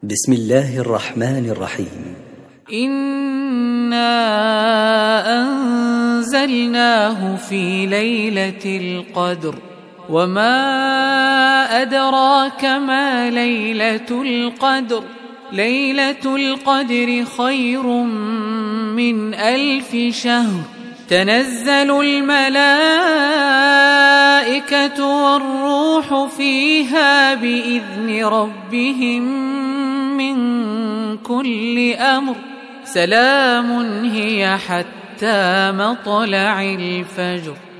بسم الله الرحمن الرحيم. إنا أنزلناه في ليلة القدر وما أدراك ما ليلة القدر ليلة القدر خير من 1000 شهر تنزل الملائكة والروح فيها بإذن ربهم من كل أمر سلام هي حتى مطلع الفجر.